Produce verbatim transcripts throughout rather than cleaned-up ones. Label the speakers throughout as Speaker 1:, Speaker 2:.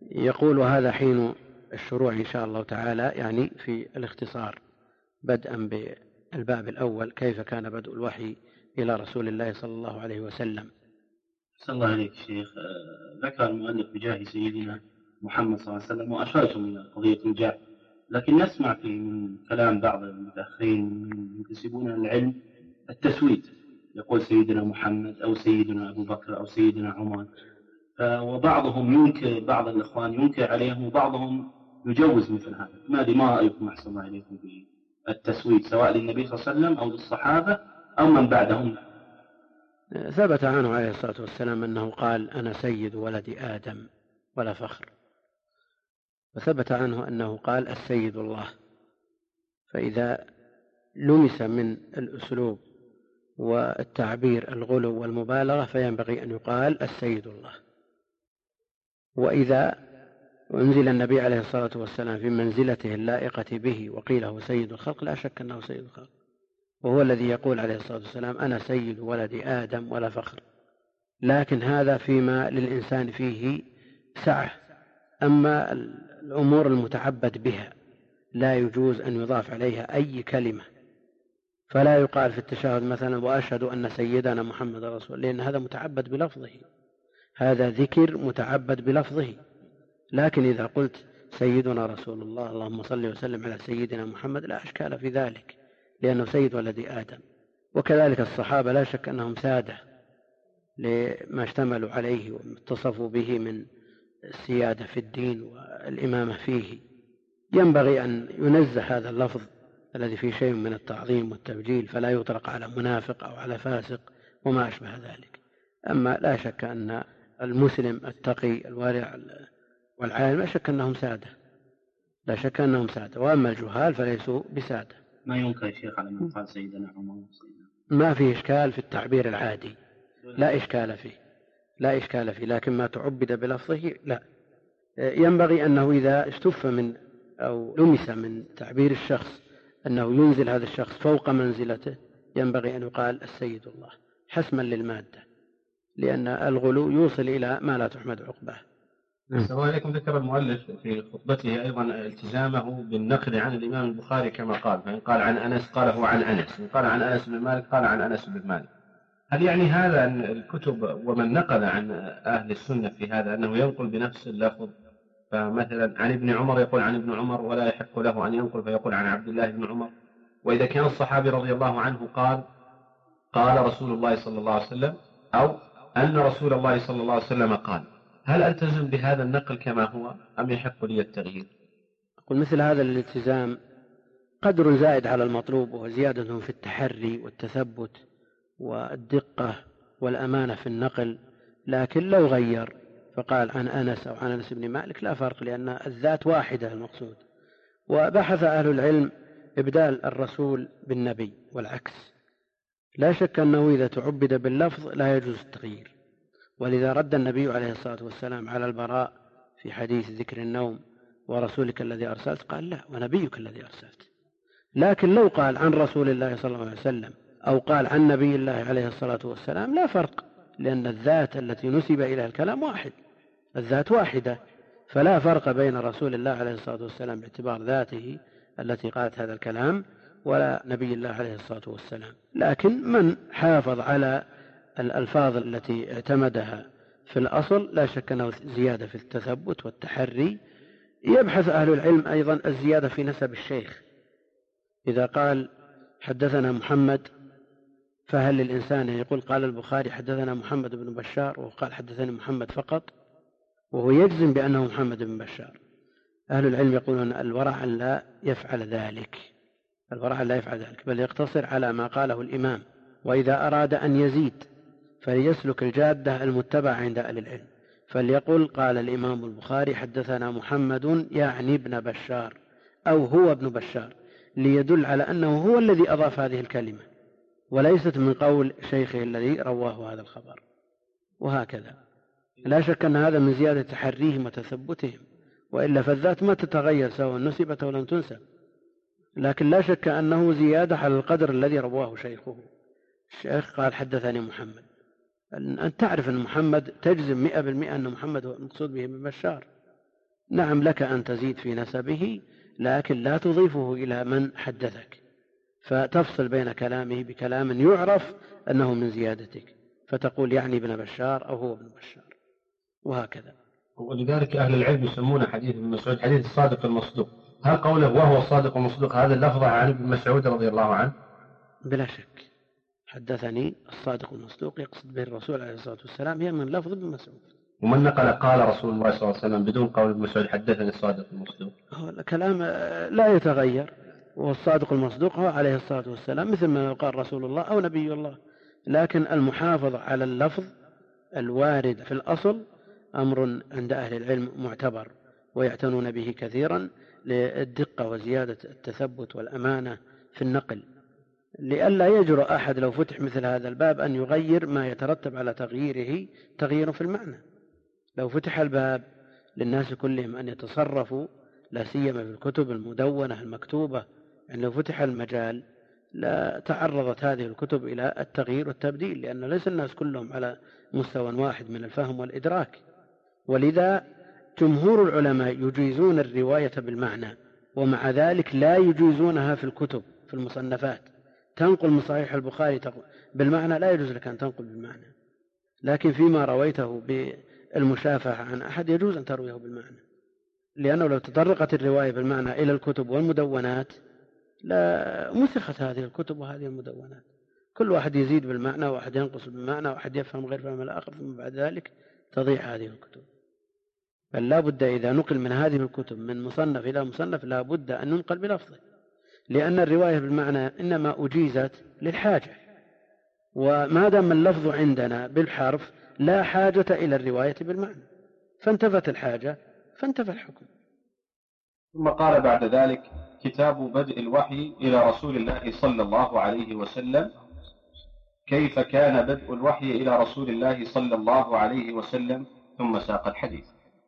Speaker 1: يقول هذا حين الشروع إن شاء الله تعالى، يعني في الاختصار، بدءا بالباب الأول: كيف كان بدء الوحي إلى رسول الله صلى الله عليه وسلم.
Speaker 2: صلى الله عليك شيخ. ذكر المؤلف بجاه سيدنا محمد صلى الله عليه وسلم وأشرتم إلى قضية الجاه، لكن نسمع في من كلام بعض المتأخرين من ينتسبون العلم التسويد، يقول سيدنا محمد أو سيدنا أبو بكر أو سيدنا عمر، وبعضهم ينكر، بعض الإخوان ينكر عليهم وبعضهم يجوز مثل هذا. ما أدري، ما رأيكم أحسن الله عليكم بالتسويد سواء للنبي صلى الله عليه وسلم أو للصحابة أو من بعدهم؟
Speaker 1: ثبت عنه عليه الصلاة والسلام أنه قال: أنا سيد ولد آدم ولا فخر. وثبت عنه أنه قال: السيد الله. فإذا لمس من الأسلوب والتعبير الغلو والمبالغة فينبغي أن يقال السيد الله. وإذا أنزل النبي عليه الصلاة والسلام في منزلته اللائقة به وقيله سيد الخلق لا شك أنه سيد الخلق، وهو الذي يقول عليه الصلاة والسلام: أنا سيد ولد آدم ولا فخر. لكن هذا فيما للإنسان فيه سعة. أما الأمور المتعبد بها لا يجوز أن يضاف عليها أي كلمة، فلا يقال في التشهد مثلا: وأشهد أن سيدنا محمد رسول، لأن هذا متعبد بلفظه، هذا ذكر متعبد بلفظه. لكن إذا قلت سيدنا رسول الله اللهم صل وسلم على سيدنا محمد لا إشكال في ذلك، لأنه سيد ولد آدم. وكذلك الصحابة لا شك أنهم سادة لما اشتملوا عليه واتصفوا به من السيادة في الدين والإمامة فيه. ينبغي أن ينزه هذا اللفظ الذي فيه شيء من التعظيم والتبجيل، فلا يطلق على منافق أو على فاسق وما أشبه ذلك. أما لا شك أن المسلم التقي الوارع والعالم لا شك أنهم سادة، لا شك أنهم سادة. وأما الجهال فليسوا بسادة.
Speaker 2: ما ينكر يا شيخ على من قال سيدنا عمر سيدنا.
Speaker 1: ما فيه إشكال في التعبير العادي، لا إشكال فيه، لا إشكال فيه، لكن ما تعبد بلفظه لا. ينبغي أنه إذا استف من أو لمس من تعبير الشخص أنه ينزل هذا الشخص فوق منزلته ينبغي أن يقال السيد الله حسما للمادة، لأن الغلو يوصل إلى ما لا تحمد عقباه.
Speaker 3: السلام عليكم. ذكر المؤلف في خطبته أيضا التزامه بالنقل عن الإمام البخاري كما قال، فإن قال عن أنس قاله عن أنس، إن قال عن أنس بن مالك قال عن أنس بن مالك. هل يعني هذا أن الكتب ومن نقل عن أهل السنة في هذا أنه ينقل بنفس اللفظ؟ فمثلا عن ابن عمر يقول عن ابن عمر ولا يحق له أن ينقل فيقول عن عبد الله بن عمر. وإذا كان الصحابي رضي الله عنه قال قال رسول الله صلى الله عليه وسلم أو أن رسول الله صلى الله عليه وسلم قال، هل ألتزم بهذا النقل كما هو أم يحق لي التغيير؟
Speaker 1: أقول مثل هذا الالتزام قدر زائد على المطلوب، وهو زيادة في التحري والتثبت والدقة والأمانة في النقل. لكن لو غير فقال عن أنس أو عن أنس بن مالك لا فرق، لأن الذات واحدة المقصود. وبحث أهل العلم إبدال الرسول بالنبي والعكس. لا شك أنه إذا تعبد باللفظ لا يجوز التغيير، ولذا رد النبي عليه الصلاة والسلام على البراء في حديث ذكر النوم: ورسولك الذي أرسلت، قال: لا، ونبيك الذي أرسلت. لكن لو قال عن رسول الله صلى الله عليه وسلم أو قال عن نبي الله عليه الصلاة والسلام لا فرق، لأن الذات التي نسب إليها الكلام واحد، الذات واحدة، فلا فرق بين رسول الله عليه الصلاة والسلام باعتبار ذاته التي قالت هذا الكلام ولا نبي الله عليه الصلاة والسلام. لكن من حافظ على الألفاظ التي اعتمدها في الأصل لا شك أنه زيادة في التثبت والتحري. يبحث أهل العلم أيضا الزيادة في نسب الشيخ. إذا قال حدثنا محمد فهل للإنسان يقول قال البخاري حدثنا محمد بن بشار وقال حدثني محمد فقط وهو يجزم بأنه محمد بن بشار؟ أهل العلم يقولون الورع أن لا يفعل ذلك، الورع أن لا يفعل ذلك، بل يقتصر على ما قاله الإمام. وإذا أراد أن يزيد فليسلك الجادة المتبع عند أهل العلم، فليقل قال الإمام البخاري حدثنا محمد يعني ابن بشار أو هو ابن بشار، ليدل على أنه هو الذي أضاف هذه الكلمة وليست من قول شيخه الذي رواه هذا الخبر. وهكذا لا شك أن هذا من زيادة تحريهم وتثبتهم، وإلا فالذات ما تتغير سواء نسبت أو لم تنسب. لكن لا شك أنه زيادة على القدر الذي رواه شيخه. الشيخ قال حدثني محمد، أن تعرف أن محمد تجزم مئة بالمئة أن محمد هو المقصود به ابن بشار، نعم لك أن تزيد في نسبه، لكن لا تضيفه إلى من حدثك، فتفصل بين كلامه بكلام يعرف أنه من زيادتك، فتقول يعني ابن بشار أو هو ابن بشار، وهكذا.
Speaker 3: ولذلك أهل العلم يسمون حديث ابن مسعود حديث الصادق المصدوق. هل قوله وهو الصادق المصدوق هذا اللفظ عن ابن مسعود رضي الله عنه؟
Speaker 1: بلا شك، حدثني الصادق المصدوق يقصد به الرسول عليه الصلاة والسلام، هي من لفظ ابن مسعود.
Speaker 3: ومن نقل قال رسول الله صلى الله عليه وسلم بدون قول ابن مسعود حدثني الصادق المصدوق؟
Speaker 1: هو الكلام لا يتغير، والصادق المصدوق هو عليه الصلاة والسلام مثل ما قال رسول الله أو نبي الله، لكن المحافظة على اللفظ الوارد في الأصل أمر عند أهل العلم معتبر، ويعتنون به كثيرا للدقة وزيادة التثبت والأمانة في النقل، لئلا يجرؤ أحد لو فتح مثل هذا الباب أن يغير ما يترتب على تغييره تغيير في المعنى. لو فتح الباب للناس كلهم أن يتصرفوا، لا سيما في الكتب المدونة المكتوبة، يعني لو فتح المجال لا تعرضت هذه الكتب إلى التغيير والتبديل، لأن ليس الناس كلهم على مستوى واحد من الفهم والإدراك. ولذا جمهور العلماء يجيزون الرواية بالمعنى، ومع ذلك لا يجيزونها في الكتب في المصنفات. تنقل من صحيح البخاري بالمعنى لا يجوز لك أن تنقل بالمعنى، لكن فيما رويته بالمشافهة عن أحد يجوز أن ترويه بالمعنى، لأنه لو تطرقت الرواية بالمعنى إلى الكتب والمدونات لا مسخت هذه الكتب وهذه المدونات، كل واحد يزيد بالمعنى وواحد ينقص بالمعنى وواحد يفهم غير فهم الآخر، ثم بعد ذلك تضيع هذه الكتب. بل لا بد إذا نقل من هذه الكتب من مصنف إلى مصنف لا بد أن ننقل بلفظه، لأن الرواية بالمعنى إنما أجيزت للحاجة، وما دام اللفظ عندنا بالحرف لا حاجة إلى الرواية بالمعنى، فانتفت الحاجة فانتفى الحكم.
Speaker 3: ثم قال بعد ذلك كتاب بدء الوحي إلى رسول الله صلى الله عليه وسلم. كيف كان بدء الوحي إلى رسول الله صلى الله عليه وسلم؟ ثم ساق الحديث.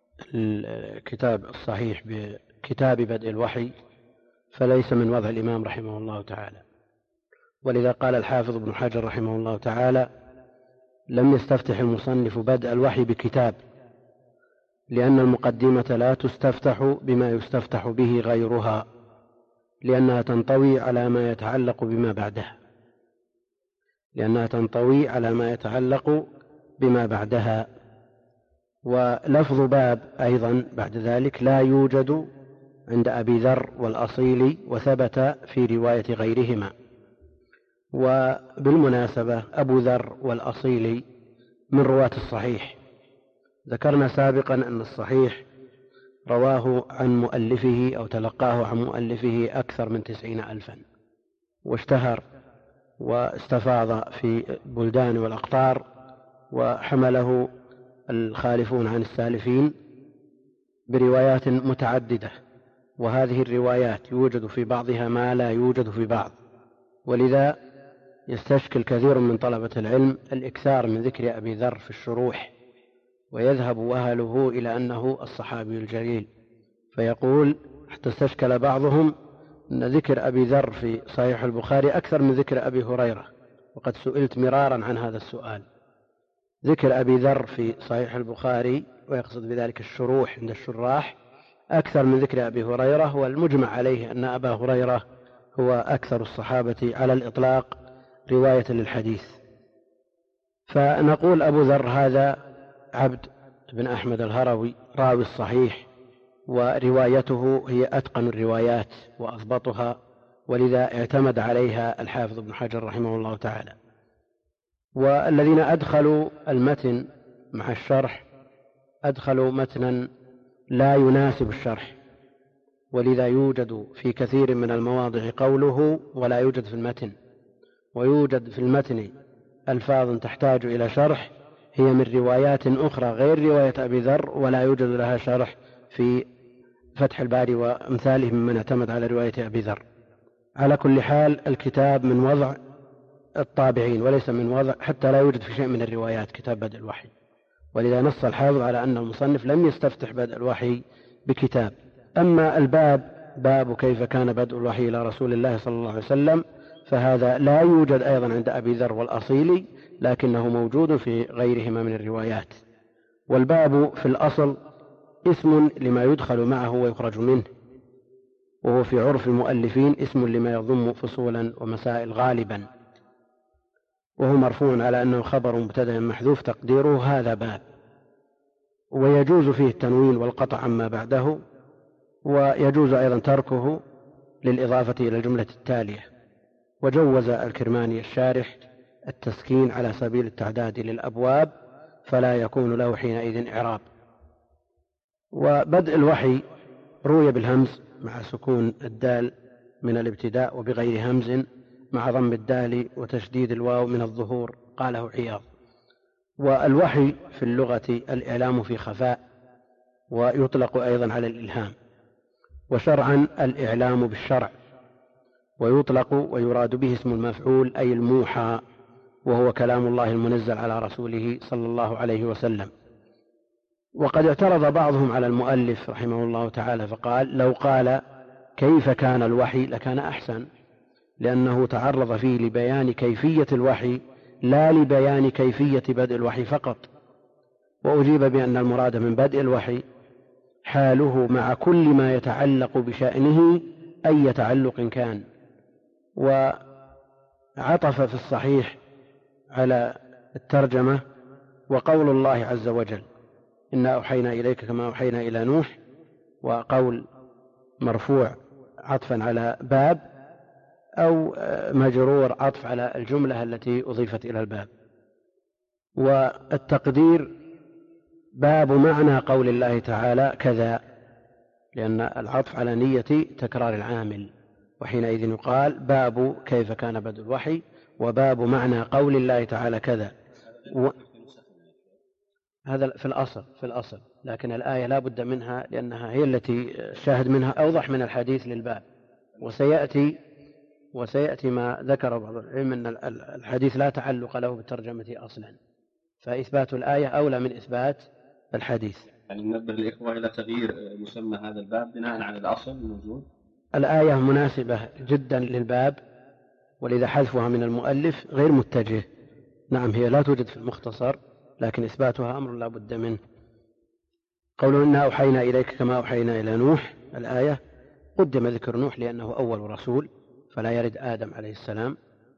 Speaker 1: الكتاب الصحيح بكتاب بدء الوحي فليس من وضع الإمام رحمه الله تعالى، ولذا قال الحافظ ابن حجر رحمه الله تعالى لم يستفتح المصنف بدء الوحي بكتاب، لأن المقدمة لا تستفتح بما يستفتح به غيرها، لأنها تنطوي على ما يتعلق بما بعدها لأنها تنطوي على ما يتعلق بما بعدها ولفظ باب أيضا بعد ذلك لا يوجد عند أبي ذر والأصيلي، وثبت في رواية غيرهما. وبالمناسبة أبو ذر والأصيلي من رواة الصحيح، ذكرنا سابقا أن الصحيح رواه عن مؤلفه أو تلقاه عن مؤلفه أكثر من تسعين ألفا، واشتهر واستفاض في البلدان والأقطار، وحمله الخالفون عن السالفين بروايات متعددة، وهذه الروايات يوجد في بعضها ما لا يوجد في بعض، ولذا يستشكل كثير من طلبة العلم الإكثار من ذكر أبي ذر في الشروح، ويذهب أهله إلى أنه الصحابي الجليل، فيقول حتى استشكل بعضهم أن ذكر أبي ذر في صحيح البخاري أكثر من ذكر أبي هريرة، وقد سئلت مرارا عن هذا السؤال. ذكر أبي ذر في صحيح البخاري ويقصد بذلك الشروح عند الشراح أكثر من ذكر أبي هريرة، والمجمع عليه أن أبا هريرة هو أكثر الصحابة على الإطلاق رواية للحديث. فنقول أبو ذر هذا عبد بن أحمد الهروي راوي الصحيح، وروايته هي أتقن الروايات وأضبطها، ولذا اعتمد عليها الحافظ ابن حجر رحمه الله تعالى. والذين أدخلوا المتن مع الشرح أدخلوا متنا لا يناسب الشرح، ولذا يوجد في كثير من المواضع قوله ولا يوجد في المتن، ويوجد في المتن ألفاظ تحتاج إلى شرح هي من روايات أخرى غير رواية أبي ذر ولا يوجد لها شرح في فتح الباري وأمثاله ممن اعتمد على رواية أبي ذر. على كل حال الكتاب من وضع الطابعين وليس من وضع، حتى لا يوجد في شيء من الروايات كتاب بدء الوحي، ولذا نص الحافظ على أن المصنف لم يستفتح بدء الوحي بكتاب. أما الباب باب كيف كان بدء الوحي إلى رسول الله صلى الله عليه وسلم فهذا لا يوجد أيضا عند أبي ذر والأصيلي، لكنه موجود في غيرهما من الروايات. والباب في الأصل اسم لما يدخل معه ويخرج منه، وهو في عرف المؤلفين اسم لما يضم فصولا ومسائل غالبا، وهو مرفوع على أنه خبر مبتدأ محذوف تقديره هذا باب. ويجوز فيه التنوين والقطع عما بعده، ويجوز أيضا تركه للإضافة إلى الجملة التالية. وجوز الكرماني الشارح التسكين على سبيل التعداد للأبواب، فلا يكون له حينئذ إعراب. وبدء الوحي روي بالهمز مع سكون الدال من الابتداء، وبغير همز مع ضم الدال وتشديد الواو من الظهور، قاله عياض. والوحي في اللغة الإعلام في خفاء، ويطلق أيضا على الإلهام. وشرعا الإعلام بالشرع، ويطلق ويراد به اسم المفعول أي الموحى، وهو كلام الله المنزل على رسوله صلى الله عليه وسلم. وقد اعترض بعضهم على المؤلف رحمه الله تعالى فقال: لو قال كيف كان الوحي لكان أحسن، لأنه تعرض فيه لبيان كيفية الوحي لا لبيان كيفية بدء الوحي فقط. وأجيب بأن المراد من بدء الوحي حاله مع كل ما يتعلق بشأنه أي تعلق كان. وعطف في الصحيح على الترجمة وقول الله عز وجل: إنا أوحينا إليك كما أوحينا إلى نوح، وقول مرفوع عطفا على باب، أو مجرور عطف على الجملة التي أضيفت إلى الباب. والتقدير باب معنى قول الله تعالى كذا، لأن العطف على نية تكرار العامل، وحينئذ يقال باب كيف كان بدء الوحي، وباب معنى قول الله تعالى كذا. و... هذا في الأصل في الأصل لكن الآية لا بد منها، لأنها هي التي شاهد منها أوضح من الحديث للباب. وسيأتي وسيأتي ما ذكر بعض العلم أن الحديث لا تعلق له بالترجمة أصلا، فإثبات الآية أولى من إثبات الحديث.
Speaker 3: يعني ننبه الإخوة إلى تغيير مسمى هذا الباب بناء على الأصل الموجود.
Speaker 1: الآية مناسبة جدا للباب، ولذا حذفها من المؤلف غير متجه. نعم، هي لا توجد في المختصر، لكن إثباتها أمر لا بد منه. قولوا إنا أوحينا إليك كما أوحينا إلى نوح، الآية قدم ذكر نوح لأنه أول رسول، فلا يرد آدم عليه السلام.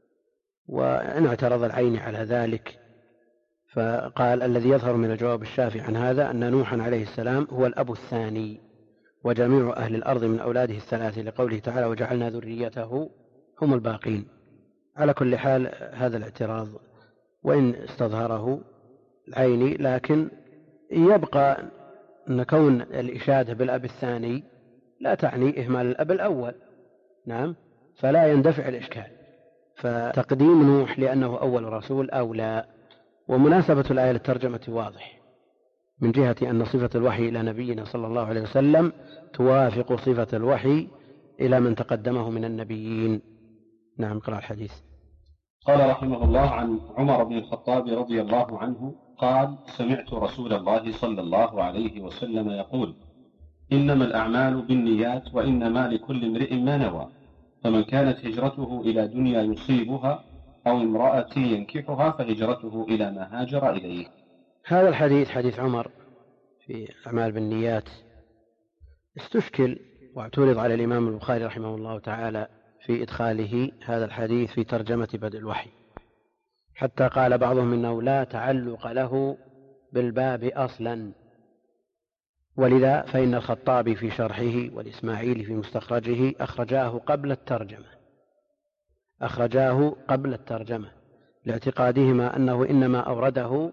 Speaker 1: وإن اعترض العين على ذلك فقال: الذي يظهر من الجواب الشافي عن هذا أن نوحا عليه السلام هو الأب الثاني، وجميع أهل الأرض من أولاده الثلاثة، لقوله تعالى: وجعلنا ذريته هم الباقين. على كل حال هذا الاعتراض وإن استظهره العيني، لكن يبقى أن كون الإشادة بالأب الثاني لا تعني إهمال الأب الأول. نعم، فلا يندفع الإشكال، فتقديم نوح لأنه أول رسول أولى. ومناسبة الآية للترجمة واضح من جهة أن صفة الوحي إلى نبينا صلى الله عليه وسلم توافق صفة الوحي إلى من تقدمه من النبيين. نعم، قرأ الحديث.
Speaker 3: قال رحمه الله عن عمر بن الخطاب رضي الله عنه قال: سمعت رسول الله صلى الله عليه وسلم يقول: إنما الأعمال بالنيات وإنما لكل امرئ ما نوى، فمن كانت هجرته إلى دنيا يصيبها أو امرأة ينكحها فهجرته إلى ما هاجر إليه.
Speaker 1: هذا الحديث حديث عمر في أعمال بالنيات استشكل واعترض على الإمام البخاري رحمه الله تعالى في إدخاله هذا الحديث في ترجمة بدء الوحي، حتى قال بعضهم إنه لا تعلق له بالباب أصلا. ولذا فإن الخطابي في شرحه والإسماعيلي في مستخرجه أخرجاه قبل الترجمة أخرجاه قبل الترجمة لاعتقادهما أنه إنما أورده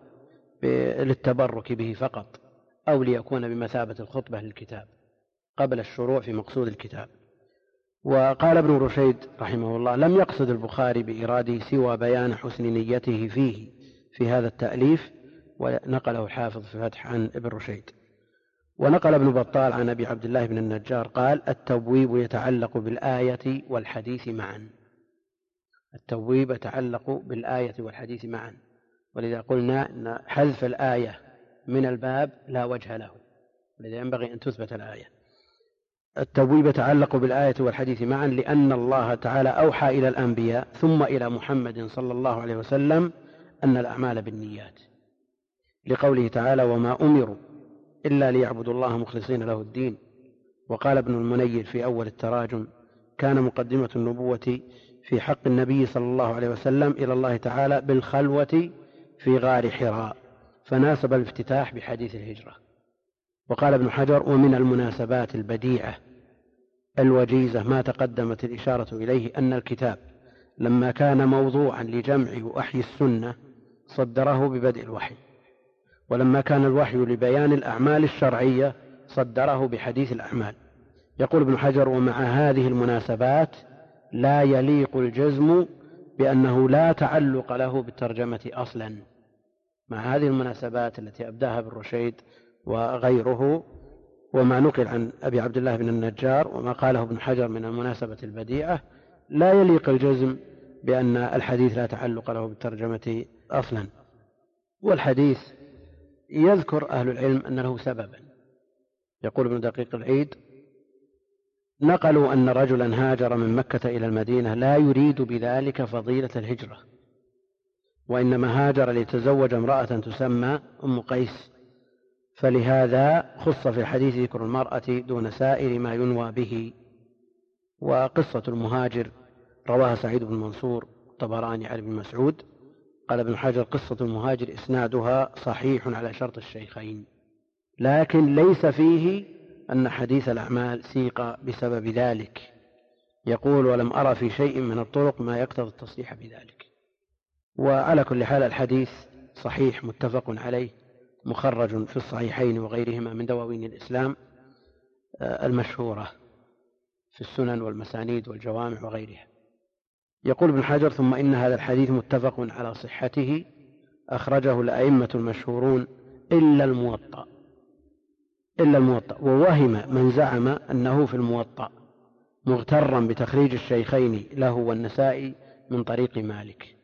Speaker 1: للتبرك به فقط، أو ليكون بمثابة الخطبة للكتاب قبل الشروع في مقصود الكتاب. وقال ابن رشيد رحمه الله: لم يقصد البخاري بإراده سوى بيان حسن نيته فيه في هذا التأليف، ونقله الحافظ في فتح عن ابن رشيد. ونقل ابن بطال عن أبي عبد الله بن النجار قال: التبويب يتعلق بالآية والحديث معا. التبويب يتعلق بالآية والحديث معا، ولذا قلنا أن حذف الآية من الباب لا وجه له، ولذا ينبغي أن تثبت الآية. التبويب يتعلق بالآية والحديث معا، لأن الله تعالى أوحى إلى الأنبياء ثم إلى محمد صلى الله عليه وسلم أن الأعمال بالنيات، لقوله تعالى: وما أمروا إلا ليعبدوا الله مخلصين له الدين. وقال ابن المنير في أول التراجم: كان مقدمة النبوة في حق النبي صلى الله عليه وسلم إلى الله تعالى بالخلوة في غار حراء، فناسب الافتتاح بحديث الهجرة. وقال ابن حجر: ومن المناسبات البديعة الوجيزة ما تقدمت الإشارة إليه أن الكتاب لما كان موضوعا لجمع وأحيي السنة صدره ببدء الوحي، ولما كان الوحي لبيان الأعمال الشرعية صدره بحديث الأعمال. يقول ابن حجر: ومع هذه المناسبات لا يليق الجزم بأنه لا تعلق له بالترجمة أصلا. مع هذه المناسبات التي أبداها ابن رشيد وغيره، وما نقل عن أبي عبد الله بن النجار، وما قاله ابن حجر من المناسبة البديعة، لا يليق الجزم بأن الحديث لا تعلق له بالترجمة أصلا. والحديث يذكر أهل العلم أن له سببا. يقول ابن دقيق العيد: نقلوا أن رجلا هاجر من مكة إلى المدينة لا يريد بذلك فضيلة الهجرة، وإنما هاجر ليتزوج امرأة تسمى أم قيس، فلهذا خص في الحديث ذكر المرأة دون سائر ما ينوى به. وقصة المهاجر رواها سعيد بن منصور الطبراني عن ابن مسعود. قال ابن حجر: قصة المهاجر إسنادها صحيح على شرط الشيخين، لكن ليس فيه أن حديث الأعمال سيق بسبب ذلك. يقول: ولم أرى في شيء من الطرق ما يقتضي التصريح بذلك. وعلى كل حال الحديث صحيح متفق عليه، مخرج في الصحيحين وغيرهما من دواوين الإسلام المشهورة في السنن والمسانيد والجوامع وغيرها. يقول ابن حجر: ثم إن هذا الحديث متفق على صحته، أخرجه الأئمة المشهورون إلا الموطأ إلا الموطأ ووهم من زعم أنه في الموطأ، مغترا بتخريج الشيخين له والنسائي من طريق مالك.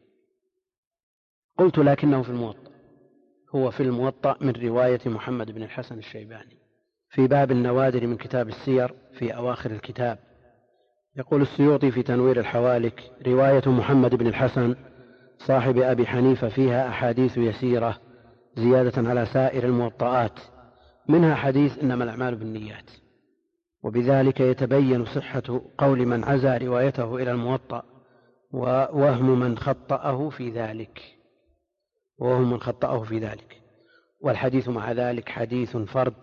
Speaker 1: قلت: لكنه في الموطأ، هو في الموطأ من رواية محمد بن الحسن الشيباني في باب النوادر من كتاب السير في أواخر الكتاب. يقول السيوطي في تنوير الحوالك: رواية محمد بن الحسن صاحب أبي حنيفة فيها أحاديث يسيرة زيادة على سائر الموطئات، منها حديث إنما الأعمال بالنيات، وبذلك يتبين صحة قول من عزى روايته إلى الموطأ ووهم من خطأه في ذلك وهم من خطأه في ذلك والحديث مع ذلك حديث فرد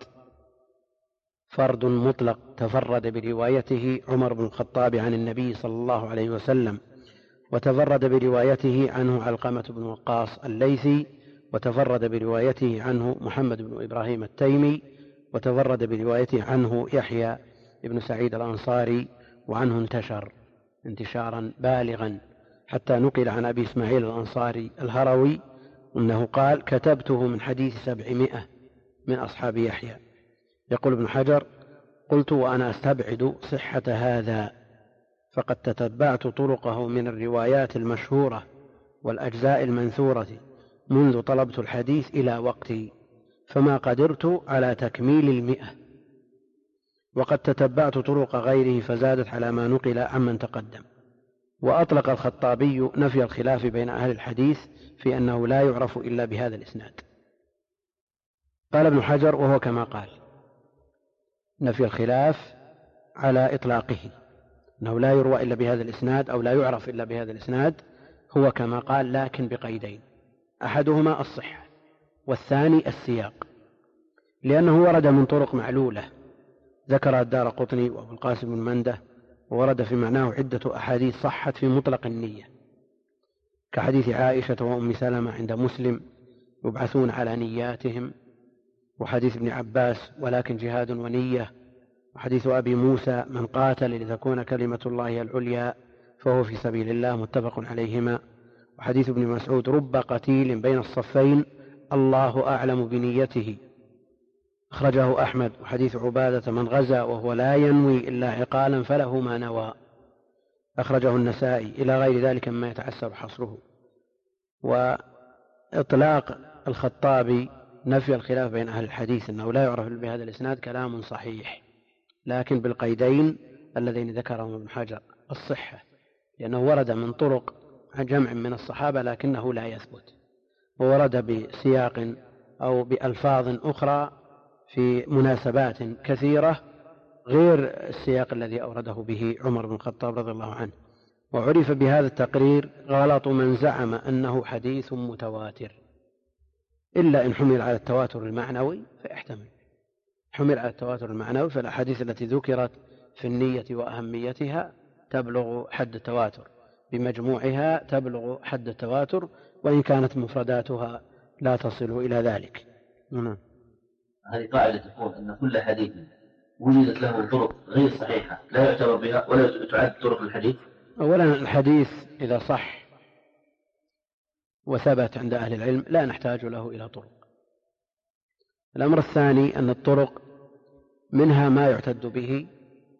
Speaker 1: فرد مطلق تفرد بروايته عمر بن الخطاب عن النبي صلى الله عليه وسلم، وتفرد بروايته عنه علقمة بن وقاص الليثي، وتفرد بروايته عنه محمد بن إبراهيم التيمي، وتفرد بروايته عنه يحيى بن سعيد الأنصاري، وعنه انتشر انتشارا بالغا حتى نقل عن أبي إسماعيل الأنصاري الهروي أنه قال: كتبته من حديث سبعمائة من أصحاب يحيى. يقول ابن حجر: قلت وأنا أستبعد صحة هذا، فقد تتبعت طرقه من الروايات المشهورة والأجزاء المنثورة منذ طلبت الحديث إلى وقتي، فما قدرت على تكميل المئة، وقد تتبعت طرق غيره فزادت على ما نقل عمن تقدم. وأطلق الخطابي نفي الخلاف بين أهل الحديث في أنه لا يعرف إلا بهذا الإسناد. قال ابن حجر: وهو كما قال، نفي الخلاف على إطلاقه، أنه لا يروى إلا بهذا الإسناد أو لا يعرف إلا بهذا الإسناد، هو كما قال، لكن بقيدين: أحدهما الصحة، والثاني السياق، لأنه ورد من طرق معلولة ذكر الدارقطني وأبو القاسم بن منده، وورد في معناه عدة أحاديث صحت في مطلق النية، كحديث عائشة وأم سلمة عند مسلم يبعثون على نياتهم، وحديث ابن عباس ولكن جهاد ونية، وحديث أبي موسى من قاتل لتكون كلمة الله العليا فهو في سبيل الله، متفق عليهما، وحديث ابن مسعود رب قتيل بين الصفين الله أعلم بنيته أخرجه أحمد، وحديث عبادة من غزا وهو لا ينوي إلا عقالا فله ما نوى أخرجه النسائي، إلى غير ذلك مما يتعسر حصره. وإطلاق الخطابي نفي الخلاف بين أهل الحديث أنه لا يعرف بهذا الإسناد كلام صحيح، لكن بالقيدين اللذين ذكرهم ابن حجر: الصحة، لأنه ورد من طرق عن جمع من الصحابة لكنه لا يثبت، وورد بسياق أو بألفاظ أخرى في مناسبات كثيرة غير السياق الذي أورده به عمر بن الخطاب رضي الله عنه. وعرف بهذا التقرير غلط من زعم أنه حديث متواتر، إلا إن حمل على التواتر المعنوي فيحتمل. حمل على التواتر المعنوي فالأحاديث التي ذكرت في النية وأهميتها تبلغ حد التواتر، بمجموعها تبلغ حد التواتر، وإن كانت مفرداتها لا تصل إلى ذلك. نعم.
Speaker 4: هذه قاعدة تقول أن كل حديث وجدت له طرق غير صحيحة لا يعتبر بها ولا تعد طرق الحديث.
Speaker 1: أولا الحديث إذا صح وثبت عند أهل العلم لا نحتاج له إلى طرق. الأمر الثاني أن الطرق منها ما يعتد به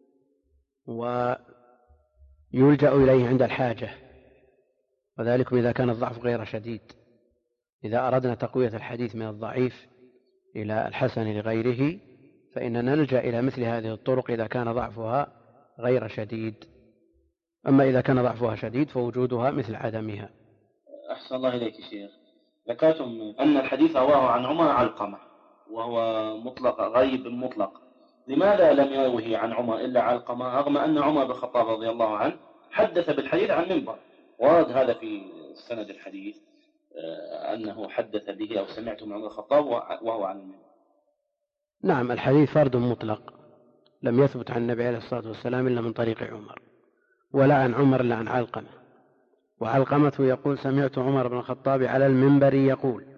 Speaker 1: ويلجأ إليه عند الحاجة، وذلك إذا كان الضعف غير شديد. إذا أردنا تقوية الحديث من الضعيف إلى الحسن لغيره فإننا نلجأ إلى مثل هذه الطرق إذا كان ضعفها غير شديد. أما إذا كان ضعفها شديد فوجودها مثل عدمها.
Speaker 2: أحسن الله إليك شيخ. ذكرتم أن الحديث رواه عن عمر علقمة وهو مطلق غيب مطلق، لماذا لم يروه عن عمر إلا علقمة رغم أن عمر بن الخطاب رضي الله عنه حدث بالحديث عن منبر؟ ورد هذا في سند الحديث أنه حدث به أو سمعت من عمر الخطاب وهو عن المنبر.
Speaker 1: نعم، الحديث فرد مطلق لم يثبت عن النبي عليه الصلاة والسلام إلا من طريق عمر، ولا عن عمر إلا عن علقمة. وعلقمة يقول سمعت عمر بن الخطاب على المنبر يقول،